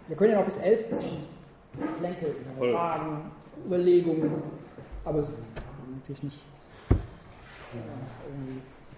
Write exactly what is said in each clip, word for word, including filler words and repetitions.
Wir können ja noch bis elf ein bisschen plänkeln, Fragen, Überlegungen, aber natürlich nicht äh, irgendwie.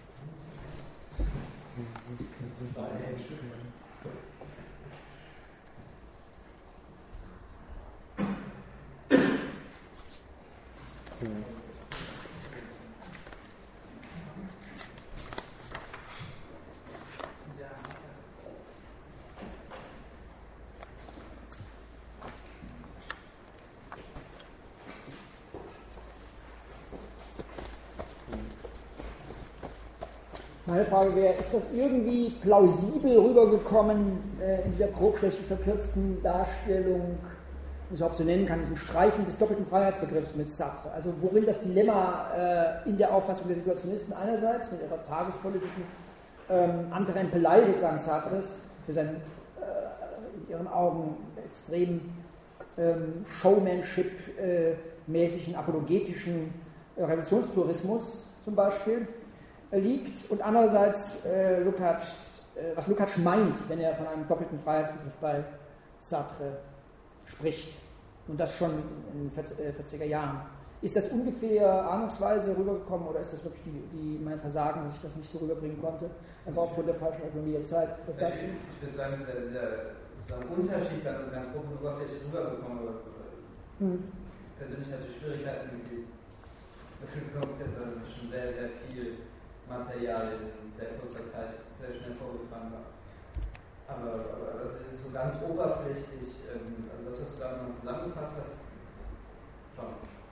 Meine Frage wäre, ist das irgendwie plausibel rübergekommen äh, in dieser grobschlächtig verkürzten Darstellung, wie ich überhaupt so nennen kann, diesem Streifen des doppelten Freiheitsbegriffs mit Sartre? Also worin das Dilemma äh, in der Auffassung der Situationisten einerseits mit ihrer tagespolitischen ähm, Antrempelei sozusagen Sartres für seinen äh, in ihren Augen extrem ähm, Showmanship-mäßigen, äh, apologetischen äh, Revolutionstourismus zum Beispiel liegt und andererseits äh, Lukács, äh, was Lukács meint, wenn er von einem doppelten Freiheitsbegriff bei Sartre spricht und das schon in den vierziger Jahren. Ist das ungefähr ahnungsweise rübergekommen oder ist das wirklich die, die, mein Versagen, dass ich das nicht so rüberbringen konnte, einfach aufgrund der falschen Ökonomie der Zeit? Ich, ich würde sagen, dieser, dieser, dieser Unterschied ganz, ganz grob und oberflächlich rübergekommen, aber hm. persönlich hatte ich Schwierigkeiten mit dem. Das ist schon sehr, sehr viel Material in sehr kurzer Zeit sehr schnell vorgetragen war. Aber, aber also so ganz oberflächlich, ähm, also das, was du da nochmal zusammengefasst hast, schon.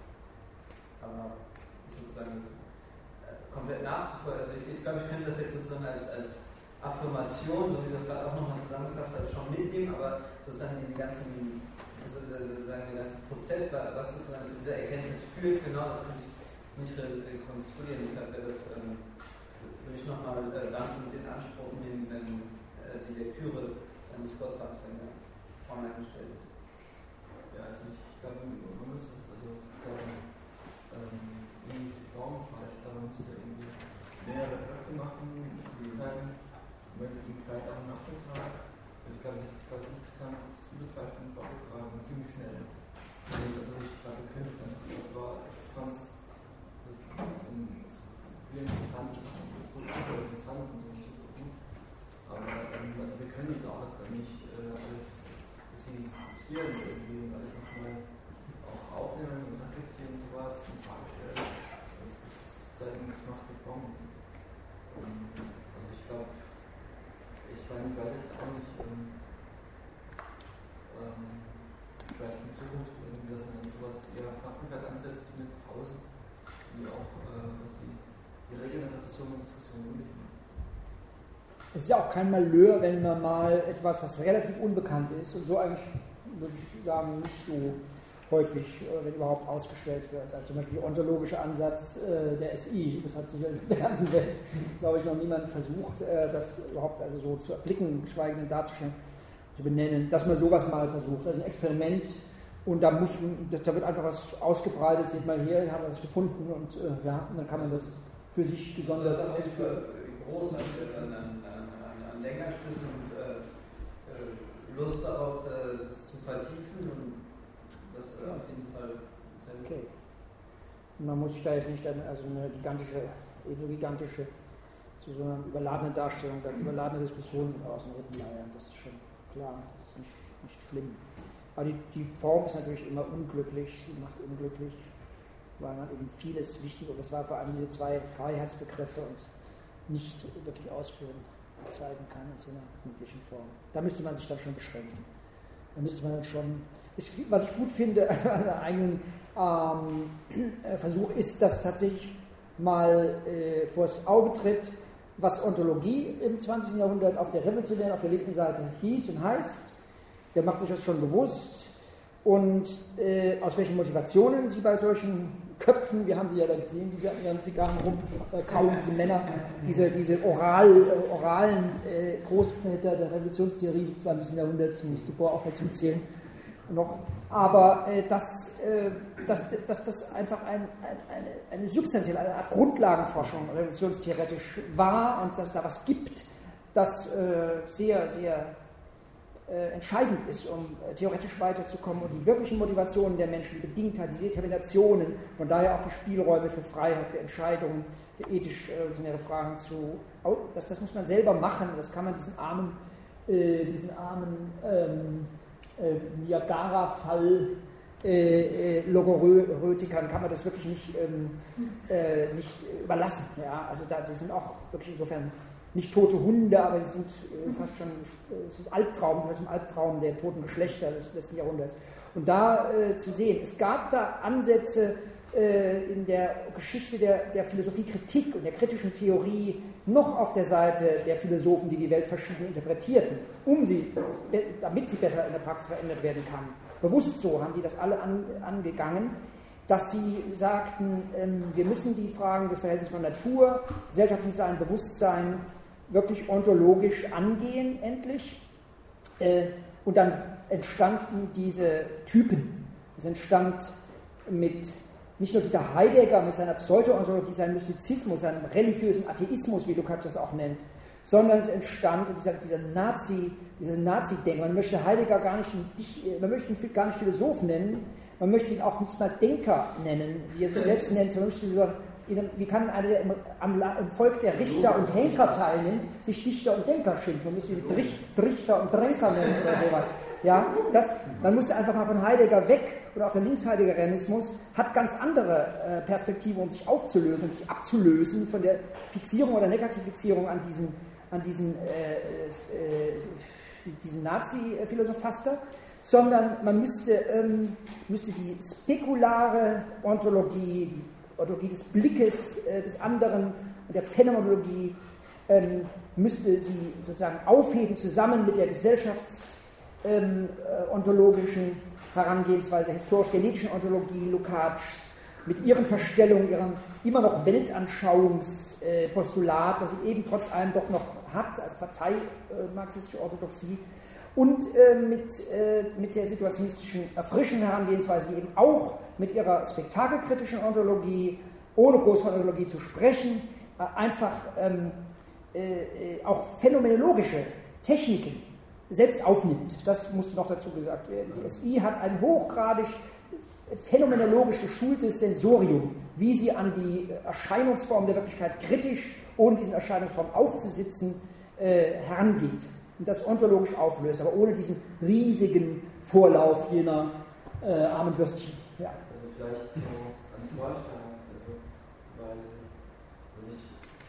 Aber sozusagen das äh, komplett nachzuvollziehen. Also ich, ich glaube, ich könnte das jetzt sozusagen als, als Affirmation, so wie du das gerade auch nochmal zusammengefasst hast, schon mitnehmen, aber sozusagen die ganzen, also sozusagen der ganze Prozess, was sozusagen zu dieser Erkenntnis führt, genau, das kann ich nicht rekonstruieren. Deshalb wäre das ähm, würde ich nochmal äh, dann mit in Anspruch nehmen, wenn äh, die Lektüre deines Vortrags wenn der online gestellt ist. Ja, also ich glaube, man muss das also sozusagen, ähm, wie ist die Form vielleicht, da man müsste irgendwie mehrere Blöcke machen, die sein, möglichen vielleicht auch einen Nachmittag. Ich glaube, das ist glaube ich insgesamt über zwei Stunden vorgetragen, ziemlich schnell. Also ich glaube, wir können es einfach, das war, ich fand es interessant, das ist so super interessant und so super gut. Aber ähm, also wir können das auch jetzt gar nicht äh, alles ein bisschen diskutieren irgendwie und alles nochmal auch aufnehmen und reflektieren und sowas in Frage stellen. Das, das, das macht die Form. Ähm, also ich glaube, ich meine, ich weiß jetzt auch nicht, ähm, ähm, vielleicht in Zukunft irgendwie, dass man sowas eher Nachmittag ansetzt mit Pausen, die auch äh, was die die Regeneration und Diskussion unbedingt. Es ist ja auch kein Malheur, wenn man mal etwas, was relativ unbekannt ist und so eigentlich, würde ich sagen, nicht so häufig, wenn überhaupt, ausgestellt wird. Also zum Beispiel der ontologische Ansatz äh, der S I, das hat sich in der ganzen Welt, glaube ich, noch niemand versucht, äh, das überhaupt also so zu erblicken, geschweige denn darzustellen, zu benennen, dass man sowas mal versucht. Also ein Experiment und da, muss, da wird einfach was ausgebreitet, seht mal hier, hier haben wir was gefunden und äh, ja, und dann kann man das für sich gesondert ausführen. Großen an, an, an, an Denkanschlüssen und äh, Lust darauf, äh, das zu vertiefen und das äh, auf jeden Fall sehr gut. Okay. Man muss sich da jetzt nicht also eine gigantische, ebenso gigantische, so eine überladene Darstellung, dann überladene Diskussion aus dem Rippen leiern, das ist schon klar, das ist nicht, nicht schlimm. Aber die, die Form ist natürlich immer unglücklich, die macht unglücklich, weil man eben vieles wichtig, und das war vor allem diese zwei Freiheitsbegriffe und nicht wirklich ausführen zeigen kann in so einer möglichen Form. Da müsste man sich dann schon beschränken. Da müsste man dann schon, ist, was ich gut finde, also an einem eigenen ähm, Versuch ist, dass tatsächlich mal äh, vors Auge tritt, was Ontologie im zwanzigsten Jahrhundert auf der revolutionären, auf der linken Seite hieß und heißt. Der macht sich das schon bewusst und äh, aus welchen Motivationen sie bei solchen Köpfen, wir haben sie ja da gesehen, die hatten ihren Zigarren rumkauen, diese Männer, diese, diese oral, äh, oralen äh, Großväter der Revolutionstheorie des zwanzigsten Jahrhunderts, muss Dupont auch dazu zählen, noch. Aber äh, dass, äh, dass, dass das einfach ein, ein, eine, eine substanzielle, eine Art Grundlagenforschung revolutionstheoretisch war und dass es da was gibt, das äh, sehr, sehr äh, entscheidend ist, um äh, theoretisch weiterzukommen und die wirklichen Motivationen der Menschen, die Bedingtheit, die Determinationen, von daher auch die Spielräume für Freiheit, für Entscheidungen, für ethisch-revolutionäre Fragen zu, das, das muss man selber machen, das kann man diesen armen, äh, diesen armen ähm, äh, Niagara-Fall Äh, äh, Logorötikern kann man das wirklich nicht, ähm, äh, nicht überlassen. Ja? Also da, die sind auch wirklich insofern nicht tote Hunde, aber sie sind äh, fast schon äh, sind Albtraum, also im Albtraum der toten Geschlechter des letzten Jahrhunderts. Und da äh, zu sehen, es gab da Ansätze äh, in der Geschichte der, der Philosophiekritik und der kritischen Theorie noch auf der Seite der Philosophen, die die Welt verschieden interpretierten, um sie, damit sie besser in der Praxis verändert werden kann. Bewusst so haben die das alle an, angegangen, dass sie sagten, ähm, wir müssen die Fragen des Verhältnisses von Natur, gesellschaftliches Sein, Bewusstsein wirklich ontologisch angehen, endlich. Äh, und dann entstanden diese Typen. Es entstand mit nicht nur dieser Heidegger mit seiner Pseudo-Ontologie, seinem Mystizismus, seinem religiösen Atheismus, wie Lukács das auch nennt, sondern es entstand dieser, dieser Nazi, diese Nazi-Denken. Man möchte Heidegger gar nicht, man möchte ihn gar nicht Philosoph nennen, man möchte ihn auch nicht mal Denker nennen, wie er sich selbst nennt. Man möchte so, wie kann einer, der im, am, im Volk der Richter und Henker teilnimmt, sich Dichter und Denker schimpfen? Man müsste ihn Trichter und Dränker nennen oder sowas. Ja, das, man musste einfach mal von Heidegger weg, oder auch der Linksheideggerianismus hat ganz andere äh, Perspektiven, um sich aufzulösen, sich abzulösen von der Fixierung oder Negativfixierung an diesen, an diesen, äh, äh, diesen Nazi-Philosophaster, sondern man müsste, ähm, müsste die spekulare Ontologie, die Ontologie des Blickes äh, des anderen und der Phänomenologie, ähm, müsste sie sozusagen aufheben, zusammen mit der gesellschafts- Ähm, äh, ontologischen Herangehensweise, der historisch-genetischen Ontologie Lukács, mit ihren Verstellungen, ihrem immer noch Weltanschauungspostulat, äh, das sie eben trotz allem doch noch hat, als Partei äh, marxistische Orthodoxie, und äh, mit, äh, mit der situationistischen, erfrischenden Herangehensweise, die eben auch mit ihrer spektakelkritischen Ontologie, ohne groß von Ontologie zu sprechen, äh, einfach ähm, äh, auch phänomenologische Techniken selbst aufnimmt. Das musste noch dazu gesagt werden. Die S I hat ein hochgradig phänomenologisch geschultes Sensorium, wie sie an die Erscheinungsform der Wirklichkeit kritisch, ohne diesen Erscheinungsform aufzusitzen, äh, herangeht und das ontologisch auflöst, aber ohne diesen riesigen Vorlauf jener äh, armen Würstchen. Ja. Also vielleicht so ein Vorschlag, also, weil, also ich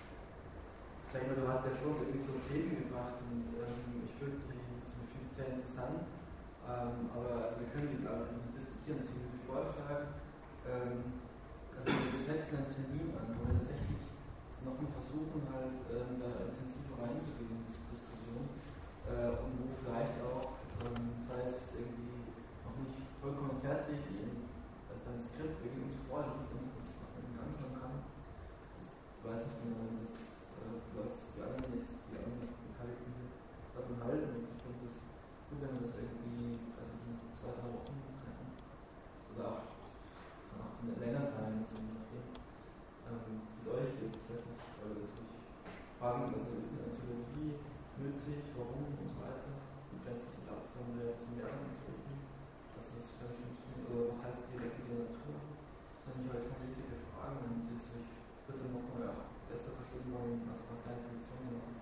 sage mal, du hast ja schon irgendwie so Thesen gebracht und ähm, ich würde die sehr interessant, ähm, aber also wir können die glaube ich nicht diskutieren, deswegen würde ich vorschlagen, ähm, also wir setzen einen Termin an, wo wir tatsächlich nochmal versuchen, halt ähm, da intensiver reinzugehen in diese Diskussion äh, und wo vielleicht auch, ähm, sei es irgendwie noch nicht vollkommen fertig, dass dann ein Skript irgendwie uns vorliegt und uns noch in Gang kommen kann. Ich weiß nicht genau, das, äh, was die anderen jetzt, die anderen Beteiligten hier davon halten. Also ich finde das gut, wenn wir das irgendwie, weiß ich nicht, zwei, drei Wochen treffen. Oder auch, kann auch länger sein, so nachdem, ähm, wie es euch geht. Ich weiß nicht, aber das würde ich fragen, also ist eine Ontologie nötig, warum und so weiter? Wie grenzt sich das ab von der reaktionären Ontologie? Das ist vielleicht schon, oder was heißt direkt in der Natur? Das sind halt schon wichtige Fragen und ich würde dann nochmal auch besser verstehen wollen, was, was deine Position ist.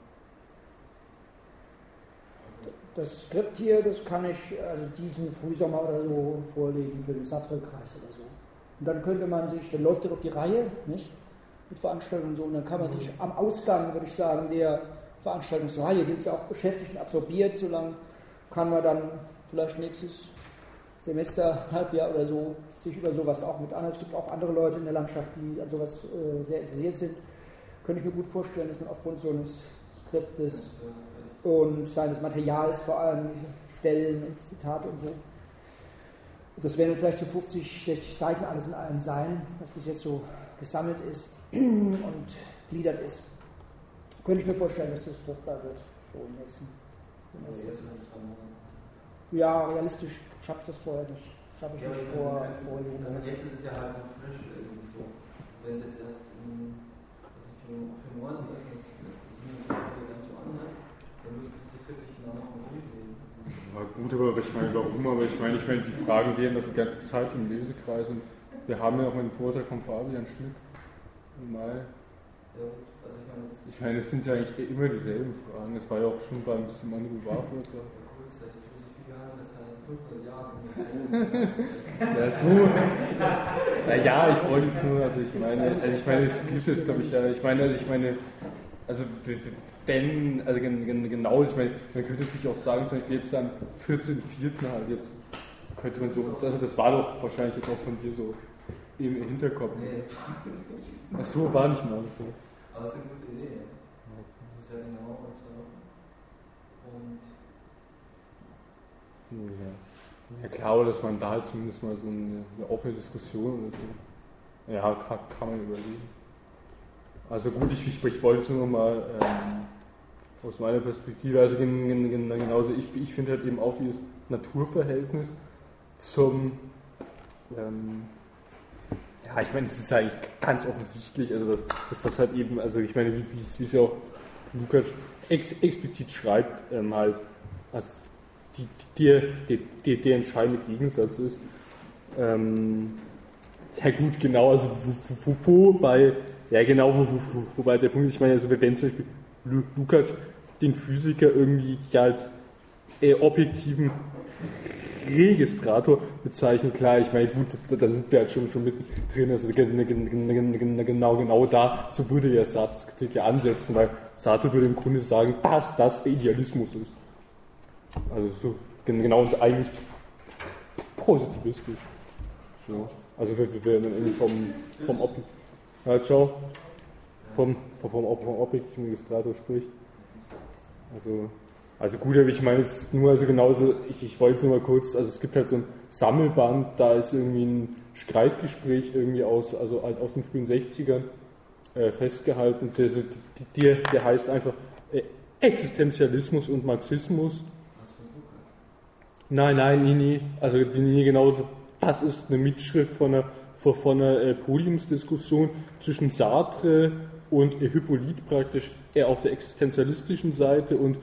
Das Skript hier, das kann ich also diesen Frühsommer oder so vorlegen für den Sartre-Kreis oder so. Und dann könnte man sich, dann läuft er doch die Reihe, nicht? Mit Veranstaltungen und so, und dann kann man sich am Ausgang, würde ich sagen, der Veranstaltungsreihe, die uns ja auch beschäftigt und absorbiert, so lange kann man dann vielleicht nächstes Semester, Halbjahr oder so, sich über sowas auch mit an. Es gibt auch andere Leute in der Landschaft, die an sowas äh, sehr interessiert sind. Könnte ich mir gut vorstellen, dass man aufgrund so eines Skriptes und seines Materials vor allem Stellen und Zitate und so. Das werden vielleicht so fünfzig, sechzig Seiten alles in allem sein, was bis jetzt so gesammelt ist und gliedert ist. Könnte ich mir vorstellen, dass das fruchtbar wird, so im nächsten Semester. Ja, realistisch schaffe ich das vorher nicht. Schaffe ich ja, nicht vor, vor Juni. Also jetzt ist es ja halt noch frisch irgendwie so. Also wenn es jetzt erst in, also für, für morgen ist, das, das sind wir ganz woanders, dann müsstest du es wirklich genau noch mal durchlesen. gut, aber ich meine, warum? Aber ich meine, ich meine, die Fragen gehen das die ganze Zeit im Lesekreis und wir haben ja auch einen Vortrag von Fabian Schmidt im Mai. Ja, also ich meine, ich meine, es sind ja eigentlich immer dieselben Fragen. Das war ja auch schon beim Simon Boulevard-Vortrag. Ja gut, seit Philosophie gehandelt, das heißt fünfhundert Jahren. Ja, so. Naja, ich wollte jetzt nur, also ich meine, also ich meine, das Gleiche ist, glaube ich, ja, ich meine, also ich meine, also wenn, also genau, ich meine, man könnte natürlich auch sagen, zum Beispiel jetzt am vierzehnten vierten halt jetzt, könnte man so, also das war doch wahrscheinlich jetzt auch von dir so im Hinterkopf. Nee. Ach so, war nicht mal. Aber das ist eine gute Idee. Das wäre genau in zwei Wochen. Und. Ja. Ja, klar, dass man da halt zumindest mal so eine, eine offene Diskussion oder so. Ja, kann, kann man überlegen. Also gut, ich, ich, ich wollte es nur noch mal ähm, aus meiner Perspektive, also gen, gen, gen, genauso, ich, ich finde halt eben auch dieses Naturverhältnis zum, ähm, ja, ich meine, es ist eigentlich ganz offensichtlich, also dass, dass das halt eben, also ich meine, wie, wie es ja auch Lukács ex, explizit schreibt, ähm, halt, also die, die, die, die, der entscheidende Gegensatz ist. Ähm, ja gut, genau, also wo, wo, wo bei, ja genau, wo, wo, wobei der Punkt ist, ich meine, also wenn zum Beispiel Lukács den Physiker irgendwie ja als äh, objektiven Registrator bezeichnet, klar, ich meine, gut, da, da sind wir halt schon, schon mittendrin, also genau, genau da, so würde ja Sartres Kritik ja ansetzen, weil Sartre würde im Grunde sagen, dass das der Idealismus ist. Also so genau und eigentlich positivistisch. So. Also wenn man irgendwie vom, vom, Ob ja, ciao, vom, vom, vom, vom objektiven Registrator spricht. Also, also gut, aber ich meine jetzt nur, also genauso, ich, ich wollte nur mal kurz, also es gibt halt so ein Sammelband, da ist irgendwie ein Streitgespräch irgendwie aus, also halt aus den frühen sechzigern äh, festgehalten, der, der, der heißt einfach äh, Existenzialismus und Marxismus. Nein, nein, nie, nie. Also nie genau, das ist eine Mitschrift von einer, von einer äh, Podiumsdiskussion zwischen Sartre und äh, Hippolyte praktisch eher auf der existenzialistischen Seite und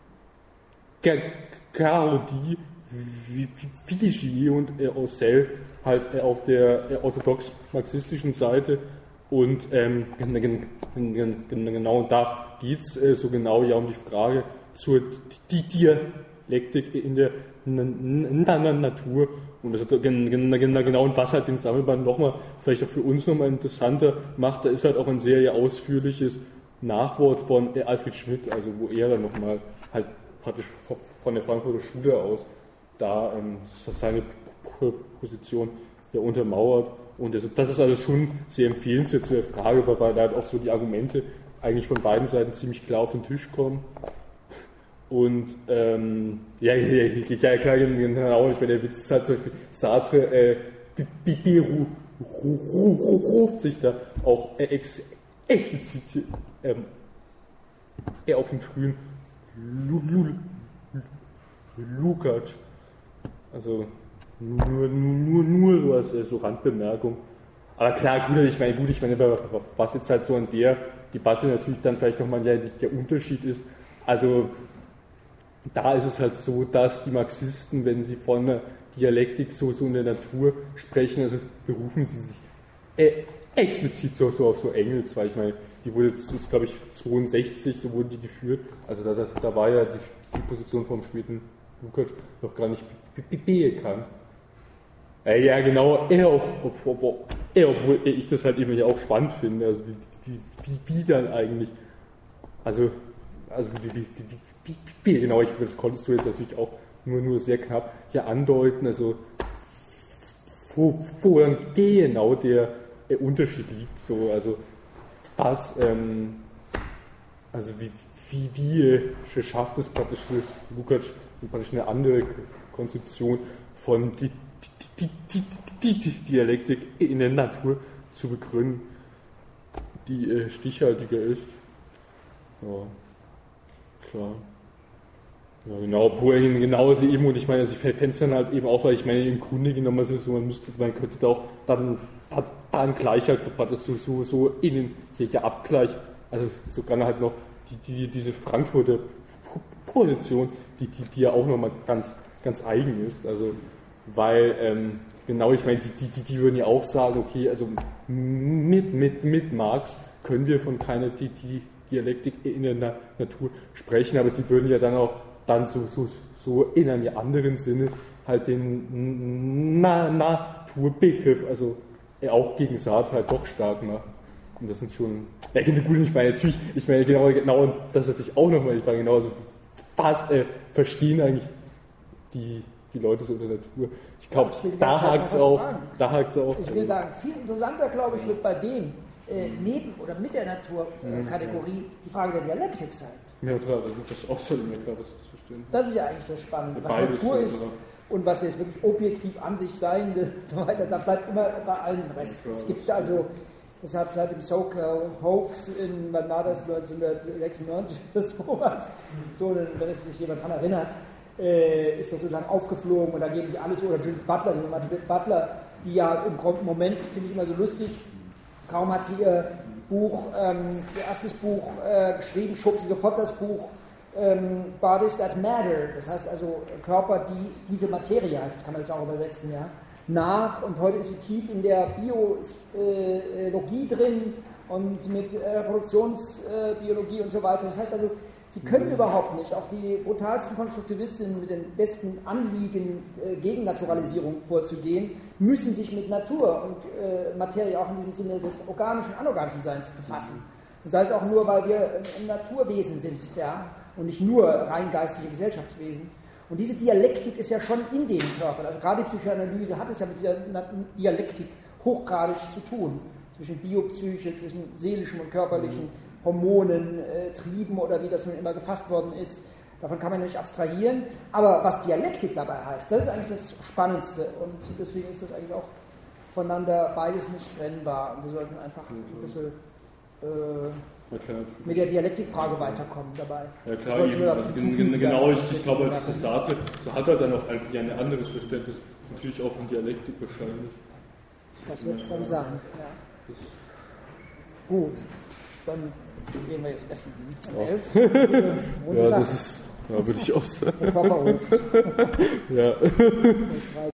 Gaudi, Vigie und äh, Aussel halt äh, auf der äh, orthodox-marxistischen Seite und ähm, genau da geht es äh, so genau ja um die Frage zur die Dialektik in der Natur und das hat, genau und was halt den Sammelband nochmal vielleicht auch für uns nochmal interessanter macht, da ist halt auch ein sehr ausführliches Nachwort von Alfred Schmidt, also wo er dann nochmal halt praktisch von der Frankfurter Schule aus da ähm, seine Position ja untermauert und das, das ist also schon sehr empfehlenswert zu der Frage, weil, weil da halt auch so die Argumente eigentlich von beiden Seiten ziemlich klar auf den Tisch kommen. Und ähm, ja, ja, ja, klar, genau, ich meine, der Witz ist halt zum Beispiel, Sartre äh, ruft sich da auch äh, ex, explizit ähm, eher auf den frühen Lukács, also nur, nur, nur, nur so als äh, so Randbemerkung. Aber klar, gut, ich meine, gut, ich meine, was jetzt halt so an der Debatte natürlich dann vielleicht nochmal der, der Unterschied ist, also da ist es halt so, dass die Marxisten, wenn sie von der Dialektik so, so in der Natur sprechen, also berufen sie sich äh, explizit so, so auf so Engels, weil ich meine, die wurde, das ist glaube ich zweiundsechzig, so wurden die geführt, also da, da, da war ja die, die Position vom späten Lukács noch gar nicht bekannt. Äh, ja genau, er, ob, ob, ob, er, obwohl ich das halt eben ja auch spannend finde, also wie, wie, wie, wie dann eigentlich, also, also wie, wie, wie, wie, wie genau, ich, das konntest du jetzt natürlich auch nur, nur sehr knapp hier andeuten, also wo, wo dann genau der, der Unterschied liegt, so, also was, ähm, also wie, wie, wie schafft es praktisch für Lukács praktisch eine andere Konzeption von die, die, die, die, die Dialektik in der Natur zu begründen, die äh, stichhaltiger ist. Ja, klar. Ja, genau, obwohl er genauso eben, und ich meine, also ich fände es dann halt eben auch, weil ich meine, im Grunde genommen, also so, man müsste, man könnte da auch dann, hat da ein Gleichheit, so, so, so innen, der Abgleich, also sogar halt noch die, die, diese Frankfurter Position, die, die, die ja auch nochmal ganz ganz eigen ist. Also, weil, ähm, genau, ich meine, die, die, die würden ja auch sagen, okay, also mit, mit, mit Marx können wir von keiner die, die Dialektik in der Na- Natur sprechen, aber sie würden ja dann auch dann so, so, so in einem anderen Sinne halt den Na- Naturbegriff, also auch gegen Sartre halt doch stark machen. Und das sind schon, ja gut, ich meine natürlich, ich meine genau, genau, und das ist natürlich auch nochmal die Frage, genau, also was äh, verstehen eigentlich die, die Leute so unter Natur? Ich glaube, Ja, da hakt es auch, da hakt's auch. Ich will sagen, viel interessanter, glaube ich, wird bei dem äh, neben oder mit der Naturkategorie äh, die Frage der Dialektik sein. Ja klar, das ist auch so immer klar, das zu verstehen. Das ist ja eigentlich das Spannende. Was Beides Natur ist, ist oder? und was jetzt wirklich objektiv an sich sein wird und so weiter, da bleibt immer bei allen Rest. Es gibt also, das hat seit dem So-Called-Hoax in, wann war das, neunzehnhundertsechsundneunzig oder sowas, so, wenn es sich jemand daran erinnert, äh, ist das sozusagen aufgeflogen und da geben sie alles, oder Judith Butler, die Nummer Judith Butler, die ja im Moment, finde ich immer so lustig, kaum hat sie ihr Buch, ähm, ihr erstes Buch äh, geschrieben, schob sie sofort das Buch ähm, Bodies That Matter, das heißt also Körper, die diese Materie heißt, kann man das auch übersetzen, ja, nach, und heute ist sie tief in der Biologie äh, drin und mit äh, Reproduktionsbiologie äh, und so weiter. Das heißt also, sie können überhaupt nicht, auch die brutalsten Konstruktivistinnen mit den besten Anliegen äh, gegen Naturalisierung vorzugehen, müssen sich mit Natur und äh, Materie auch in diesem Sinne des organischen, anorganischen Seins befassen. Das heißt auch nur, weil wir ein Naturwesen sind, ja, und nicht nur rein geistige Gesellschaftswesen. Und diese Dialektik ist ja schon in den Körpern. Also gerade die Psychoanalyse hat es ja mit dieser Dialektik hochgradig zu tun. Zwischen Biopsyche, zwischen seelischen und körperlichen Hormonen, äh, Trieben oder wie das nun immer gefasst worden ist. Davon kann man nicht abstrahieren. Aber was Dialektik dabei heißt, das ist eigentlich das Spannendste. Und deswegen ist das eigentlich auch voneinander beides nicht trennbar. Und wir sollten einfach ein bisschen äh, mit der Dialektikfrage weiterkommen dabei. Ja klar, eben, also gen, genau, ich, ich glaube, als das Sartre, so hat er dann auch ein, ein anderes Verständnis, natürlich auch von Dialektik wahrscheinlich. Das wird es dann sein, ja. Gut, dann gehen wir jetzt essen. Um elf. Ja, das ist, ja, würde ich auch sagen. Der Körper ruft. Ja.